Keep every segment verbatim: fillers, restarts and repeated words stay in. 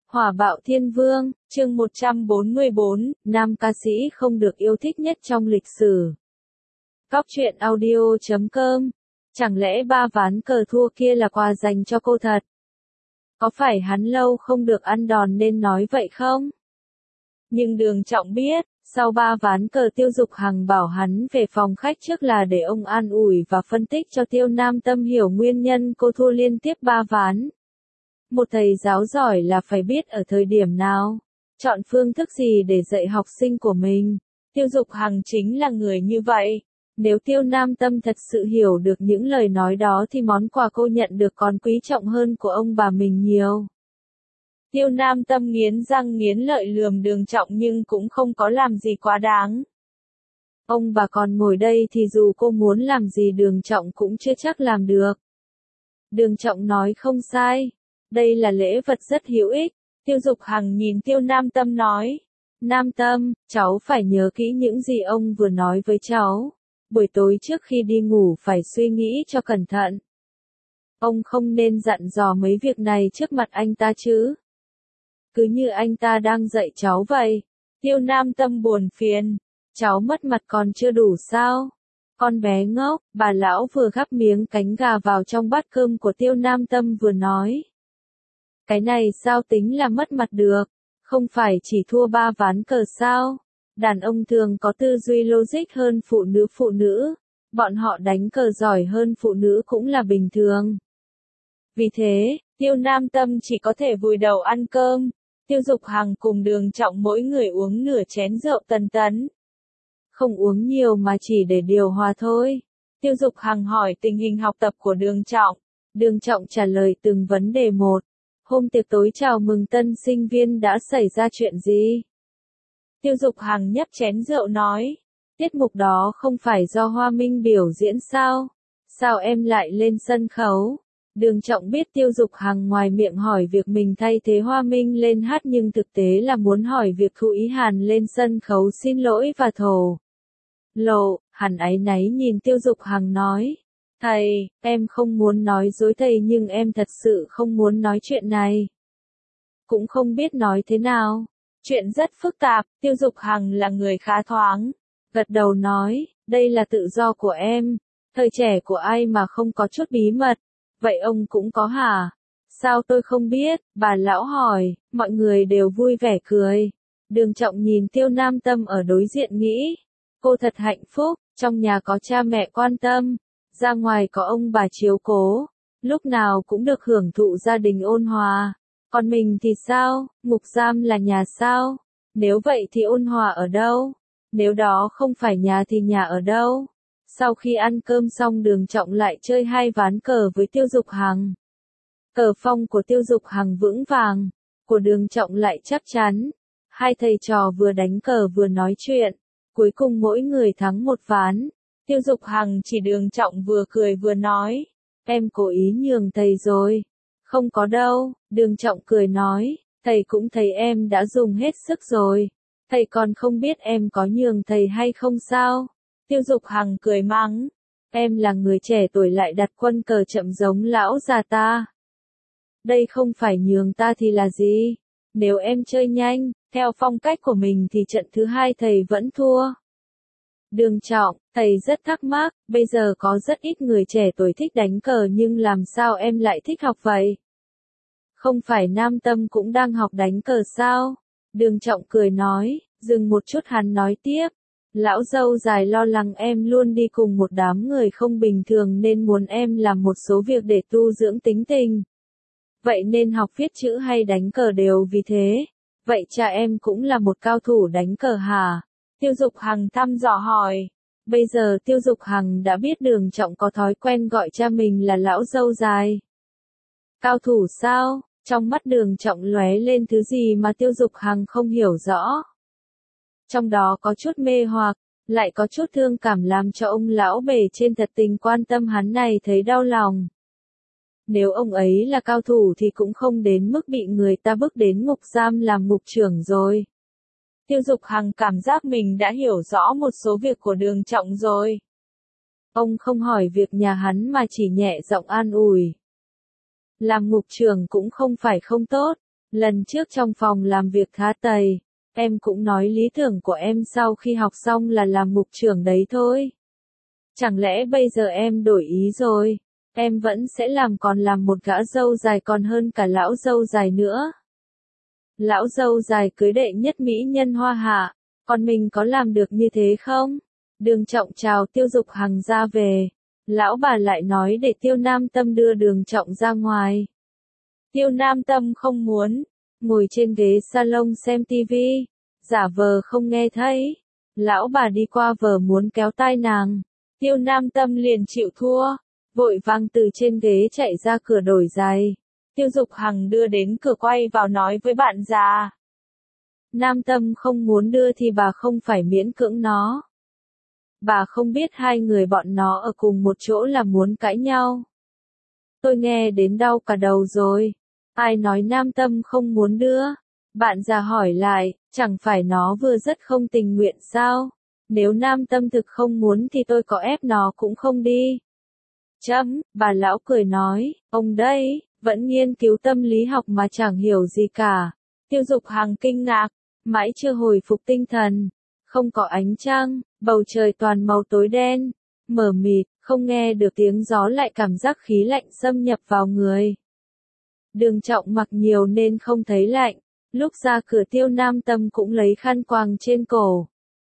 Hỏa bạo thiên vương, chương một trăm bốn mươi bốn, nam ca sĩ không được yêu thích nhất trong lịch sử. Cóc truyện audio chấm com. Chẳng lẽ ba ván cờ thua kia là quà dành cho cô thật? Có phải hắn lâu không được ăn đòn nên nói vậy không? Nhưng Đường Trọng biết, sau ba ván cờ Tiêu Dục Hằng bảo hắn về phòng khách trước là để ông an ủi và phân tích cho Tiêu Nam Tâm hiểu nguyên nhân cô thua liên tiếp ba ván. Một thầy giáo giỏi là phải biết ở thời điểm nào, chọn phương thức gì để dạy học sinh của mình. Tiêu Dục Hằng chính là người như vậy. Nếu Tiêu Nam Tâm thật sự hiểu được những lời nói đó thì món quà cô nhận được còn quý trọng hơn của ông bà mình nhiều. Tiêu Nam Tâm nghiến răng nghiến lợi lườm Đường Trọng nhưng cũng không có làm gì quá đáng. Ông bà còn ngồi đây thì dù cô muốn làm gì Đường Trọng cũng chưa chắc làm được. Đường Trọng nói không sai. Đây là lễ vật rất hữu ích. Tiêu Dục Hằng nhìn Tiêu Nam Tâm nói. Nam Tâm, cháu phải nhớ kỹ những gì ông vừa nói với cháu. Buổi tối trước khi đi ngủ phải suy nghĩ cho cẩn thận. Ông không nên dặn dò mấy việc này trước mặt anh ta chứ. Cứ như anh ta đang dạy cháu vậy. Tiêu Nam Tâm buồn phiền. Cháu mất mặt còn chưa đủ sao? Con bé ngốc, bà lão vừa gắp miếng cánh gà vào trong bát cơm của Tiêu Nam Tâm vừa nói. Cái này sao tính là mất mặt được? Không phải chỉ thua ba ván cờ sao? Đàn ông thường có tư duy logic hơn phụ nữ phụ nữ. Bọn họ đánh cờ giỏi hơn phụ nữ cũng là bình thường. Vì thế, Tiêu Nam Tâm chỉ có thể vùi đầu ăn cơm. Tiêu Dục Hằng cùng Đường Trọng mỗi người uống nửa chén rượu tần tấn. Không uống nhiều mà chỉ để điều hòa thôi. Tiêu Dục Hằng hỏi tình hình học tập của Đường Trọng. Đường Trọng trả lời từng vấn đề một. Hôm tiệc tối chào mừng tân sinh viên đã xảy ra chuyện gì? Tiêu Dục Hằng nhấp chén rượu nói. Tiết mục đó không phải do Hoa Minh biểu diễn sao? Sao em lại lên sân khấu? Đường Trọng biết Tiêu Dục Hằng ngoài miệng hỏi việc mình thay thế Hoa Minh lên hát nhưng thực tế là muốn hỏi việc Thu Ý Hàn lên sân khấu xin lỗi và thổ lộ. Hàn áy náy nhìn Tiêu Dục Hằng nói. Thầy, em không muốn nói dối thầy nhưng em thật sự không muốn nói chuyện này. Cũng không biết nói thế nào. Chuyện rất phức tạp, Tiêu Dục Hằng là người khá thoáng. Gật đầu nói, đây là tự do của em. Thời trẻ của ai mà không có chút bí mật. Vậy ông cũng có hả? Sao tôi không biết? Bà lão hỏi, mọi người đều vui vẻ cười. Đường Trọng nhìn Tiêu Nam Tâm ở đối diện nghĩ. Cô thật hạnh phúc, trong nhà có cha mẹ quan tâm. Ra ngoài có ông bà chiếu cố, lúc nào cũng được hưởng thụ gia đình ôn hòa. Còn mình thì sao, ngục giam là nhà sao? Nếu vậy thì ôn hòa ở đâu? Nếu đó không phải nhà thì nhà ở đâu? Sau khi ăn cơm xong Đường Trọng lại chơi hai ván cờ với Tiêu Dục Hằng. Cờ phong của Tiêu Dục Hằng vững vàng, của Đường Trọng lại chắc chắn. Hai thầy trò vừa đánh cờ vừa nói chuyện, cuối cùng mỗi người thắng một ván. Tiêu Dục Hằng chỉ Đường Trọng vừa cười vừa nói, em cố ý nhường thầy rồi. Không có đâu, Đường Trọng cười nói, thầy cũng thấy em đã dùng hết sức rồi. Thầy còn không biết em có nhường thầy hay không sao? Tiêu Dục Hằng cười mắng, em là người trẻ tuổi lại đặt quân cờ chậm giống lão già ta. Đây không phải nhường ta thì là gì? Nếu em chơi nhanh, theo phong cách của mình thì trận thứ hai thầy vẫn thua. Đường Trọng, thầy rất thắc mắc, bây giờ có rất ít người trẻ tuổi thích đánh cờ nhưng làm sao em lại thích học vậy? Không phải Nam Tâm cũng đang học đánh cờ sao? Đường Trọng cười nói, dừng một chút hắn nói tiếp. Lão dâu dài lo lắng em luôn đi cùng một đám người không bình thường nên muốn em làm một số việc để tu dưỡng tính tình. Vậy nên học viết chữ hay đánh cờ đều vì thế. Vậy cha em cũng là một cao thủ đánh cờ hả? Tiêu Dục Hằng thăm dò hỏi. Bây giờ Tiêu Dục Hằng đã biết Đường Trọng có thói quen gọi cha mình là lão dâu dài. Cao thủ sao? Trong mắt Đường Trọng lóe lên thứ gì mà Tiêu Dục Hằng không hiểu rõ. Trong đó có chút mê hoặc, lại có chút thương cảm làm cho ông lão bề trên thật tình quan tâm hắn này thấy đau lòng. Nếu ông ấy là cao thủ thì cũng không đến mức bị người ta bức đến ngục giam làm ngục trưởng rồi. Tiêu Dục Hằng cảm giác mình đã hiểu rõ một số việc của Đường Trọng rồi. Ông không hỏi việc nhà hắn mà chỉ nhẹ giọng an ủi. Làm ngục trưởng cũng không phải không tốt. Lần trước trong phòng làm việc khá tầy, em cũng nói lý tưởng của em sau khi học xong là làm mục trưởng đấy thôi. Chẳng lẽ bây giờ em đổi ý rồi? Em vẫn sẽ làm còn làm một gã râu dài còn hơn cả lão râu dài nữa. Lão râu dài cưới đệ nhất mỹ nhân hoa hạ, còn mình có làm được như thế không? Đường Trọng chào Tiêu Dục Hằng ra về. Lão bà lại nói để Tiêu Nam Tâm đưa Đường Trọng ra ngoài. Tiêu Nam Tâm không muốn, ngồi trên ghế salon xem tivi, giả vờ không nghe thấy. Lão bà đi qua vờ muốn kéo tai nàng. Tiêu Nam Tâm liền chịu thua, vội vàng từ trên ghế chạy ra cửa đổi giày. Tiêu Dục Hằng đưa đến cửa quay vào nói với bạn già. Nam Tâm không muốn đưa thì bà không phải miễn cưỡng nó. Bà không biết hai người bọn nó ở cùng một chỗ là muốn cãi nhau. Tôi nghe đến đau cả đầu rồi. Ai nói Nam Tâm không muốn đưa? Bạn già hỏi lại, chẳng phải nó vừa rất không tình nguyện sao? Nếu Nam Tâm thực không muốn thì tôi có ép nó cũng không đi. Chấm, bà lão cười nói, ông đây, vẫn nghiên cứu tâm lý học mà chẳng hiểu gì cả. Tiêu Dục Hằng kinh ngạc, mãi chưa hồi phục tinh thần. Không có ánh trăng, bầu trời toàn màu tối đen, mờ mịt, không nghe được tiếng gió lại cảm giác khí lạnh xâm nhập vào người. Đường Trọng mặc nhiều nên không thấy lạnh, lúc ra cửa Tiêu Nam Tâm cũng lấy khăn quàng trên cổ.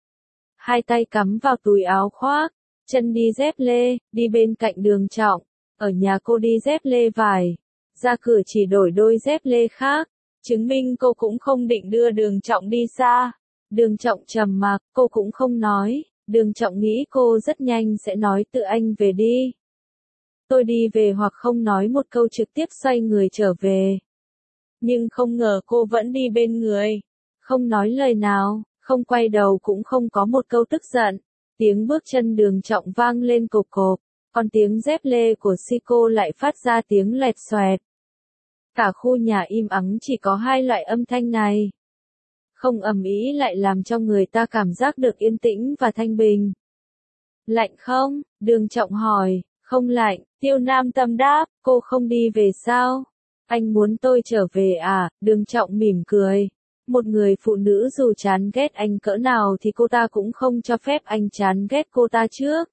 Hai tay cắm vào túi áo khoác, chân đi dép lê, đi bên cạnh Đường Trọng, ở nhà cô đi dép lê vải, ra cửa chỉ đổi đôi dép lê khác, chứng minh cô cũng không định đưa Đường Trọng đi xa. Đường Trọng trầm mặc, cô cũng không nói, Đường Trọng nghĩ cô rất nhanh sẽ nói tự anh về đi. Tôi đi về hoặc không nói một câu trực tiếp xoay người trở về. Nhưng không ngờ cô vẫn đi bên người, không nói lời nào, không quay đầu cũng không có một câu tức giận. Tiếng bước chân Đường Trọng vang lên cộp cộp, còn tiếng dép lê của Siko lại phát ra tiếng lẹt xoẹt. Cả khu nhà im ắng chỉ có hai loại âm thanh này. Không ầm ĩ lại làm cho người ta cảm giác được yên tĩnh và thanh bình. Lạnh không? Đường Trọng hỏi. Không lạnh, Tiêu Nam Tâm đáp, cô không đi về sao? Anh muốn tôi trở về à? Đường Trọng mỉm cười. Một người phụ nữ dù chán ghét anh cỡ nào thì cô ta cũng không cho phép anh chán ghét cô ta trước.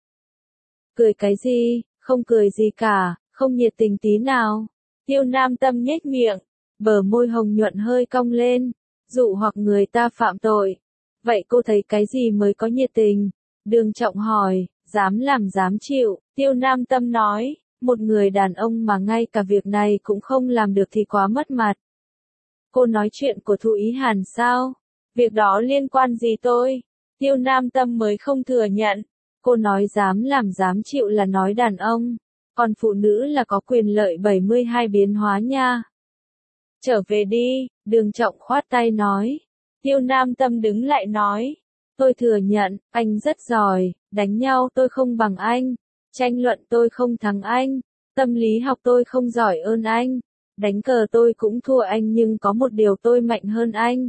Cười cái gì? Không cười gì cả, không nhiệt tình tí nào. Tiêu Nam Tâm nhếch miệng, bờ môi hồng nhuận hơi cong lên. Dụ hoặc người ta phạm tội. Vậy cô thấy cái gì mới có nhiệt tình? Đường Trọng hỏi, dám làm dám chịu. Tiêu Nam Tâm nói, một người đàn ông mà ngay cả việc này cũng không làm được thì quá mất mặt. Cô nói chuyện của Thu Ý Hàn sao? Việc đó liên quan gì tôi? Tiêu Nam Tâm mới không thừa nhận. Cô nói dám làm dám chịu là nói đàn ông, còn phụ nữ là có quyền lợi bảy mươi hai biến hóa nha. Trở về đi, Đường Trọng khoát tay nói. Tiêu Nam Tâm đứng lại nói. Tôi thừa nhận, anh rất giỏi, đánh nhau tôi không bằng anh, tranh luận tôi không thắng anh, tâm lý học tôi không giỏi hơn anh, đánh cờ tôi cũng thua anh nhưng có một điều tôi mạnh hơn anh.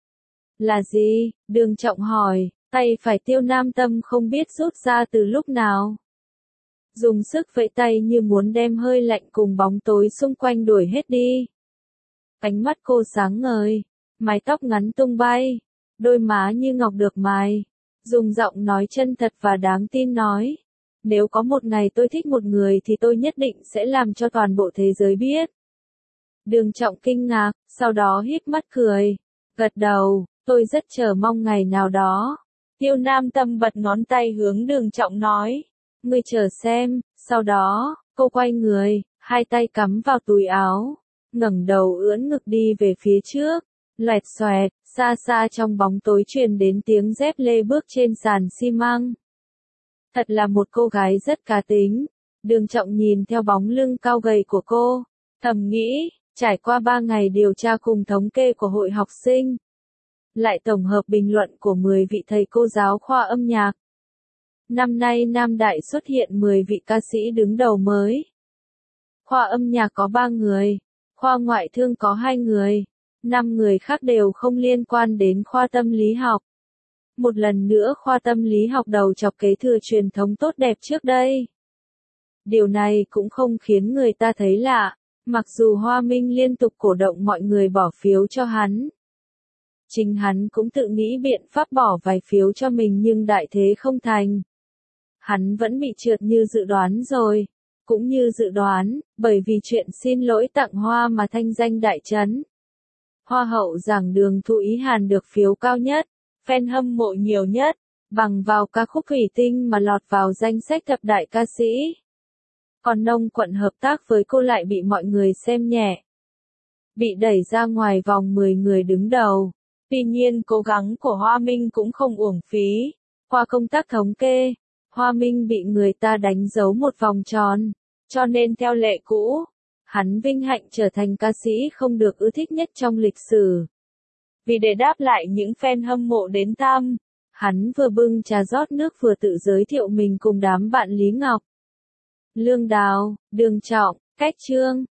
Là gì? Đường Trọng hỏi, tay phải Tiêu Nam Tâm không biết rút ra từ lúc nào. Dùng sức vẫy tay như muốn đem hơi lạnh cùng bóng tối xung quanh đuổi hết đi. Ánh mắt cô sáng ngời, mái tóc ngắn tung bay, đôi má như ngọc được mài, dùng giọng nói chân thật và đáng tin nói. Nếu có một ngày tôi thích một người thì tôi nhất định sẽ làm cho toàn bộ thế giới biết. Đường Trọng kinh ngạc, sau đó híp mắt cười, gật đầu, tôi rất chờ mong ngày nào đó. Tiêu Nam Tâm bật ngón tay hướng Đường Trọng nói, ngươi chờ xem. Sau đó, cô quay người, hai tay cắm vào túi áo, ngẩng đầu ưỡn ngực đi về phía trước, loẹt xoẹt, xa xa trong bóng tối truyền đến tiếng dép lê bước trên sàn xi măng. Thật là một cô gái rất cá tính. Đường Trọng nhìn theo bóng lưng cao gầy của cô, thầm nghĩ, trải qua ba ngày điều tra cùng thống kê của hội học sinh, lại tổng hợp bình luận của mười vị thầy cô giáo khoa âm nhạc. Năm nay Nam Đại xuất hiện mười vị ca sĩ đứng đầu mới. Khoa âm nhạc có ba người, khoa ngoại thương có hai người, năm người khác đều không liên quan đến khoa tâm lý học. Một lần nữa khoa tâm lý học đầu chọc kế thừa truyền thống tốt đẹp trước đây. Điều này cũng không khiến người ta thấy lạ. Mặc dù Hoa Minh liên tục cổ động mọi người bỏ phiếu cho hắn. Chính hắn cũng tự nghĩ biện pháp bỏ vài phiếu cho mình nhưng đại thế không thành. Hắn vẫn bị trượt như dự đoán rồi. Cũng như dự đoán, bởi vì chuyện xin lỗi tặng hoa mà thanh danh đại chấn. Hoa hậu giảng đường Thu Ý Hàn được phiếu cao nhất, fan hâm mộ nhiều nhất, bằng vào ca khúc Thủy Tinh mà lọt vào danh sách thập đại ca sĩ. Còn Nông Quận hợp tác với cô lại bị mọi người xem nhẹ. Bị đẩy ra ngoài vòng mười người đứng đầu. Tuy nhiên cố gắng của Hoa Minh cũng không uổng phí. Qua công tác thống kê, Hoa Minh bị người ta đánh dấu một vòng tròn. Cho nên theo lệ cũ, hắn vinh hạnh trở thành ca sĩ không được ưa thích nhất trong lịch sử. Vì để đáp lại những fan hâm mộ đến thăm, hắn vừa bưng trà rót nước vừa tự giới thiệu mình cùng đám bạn Lý Ngọc, Lương Đào, Đường Trọng, Cách Trương.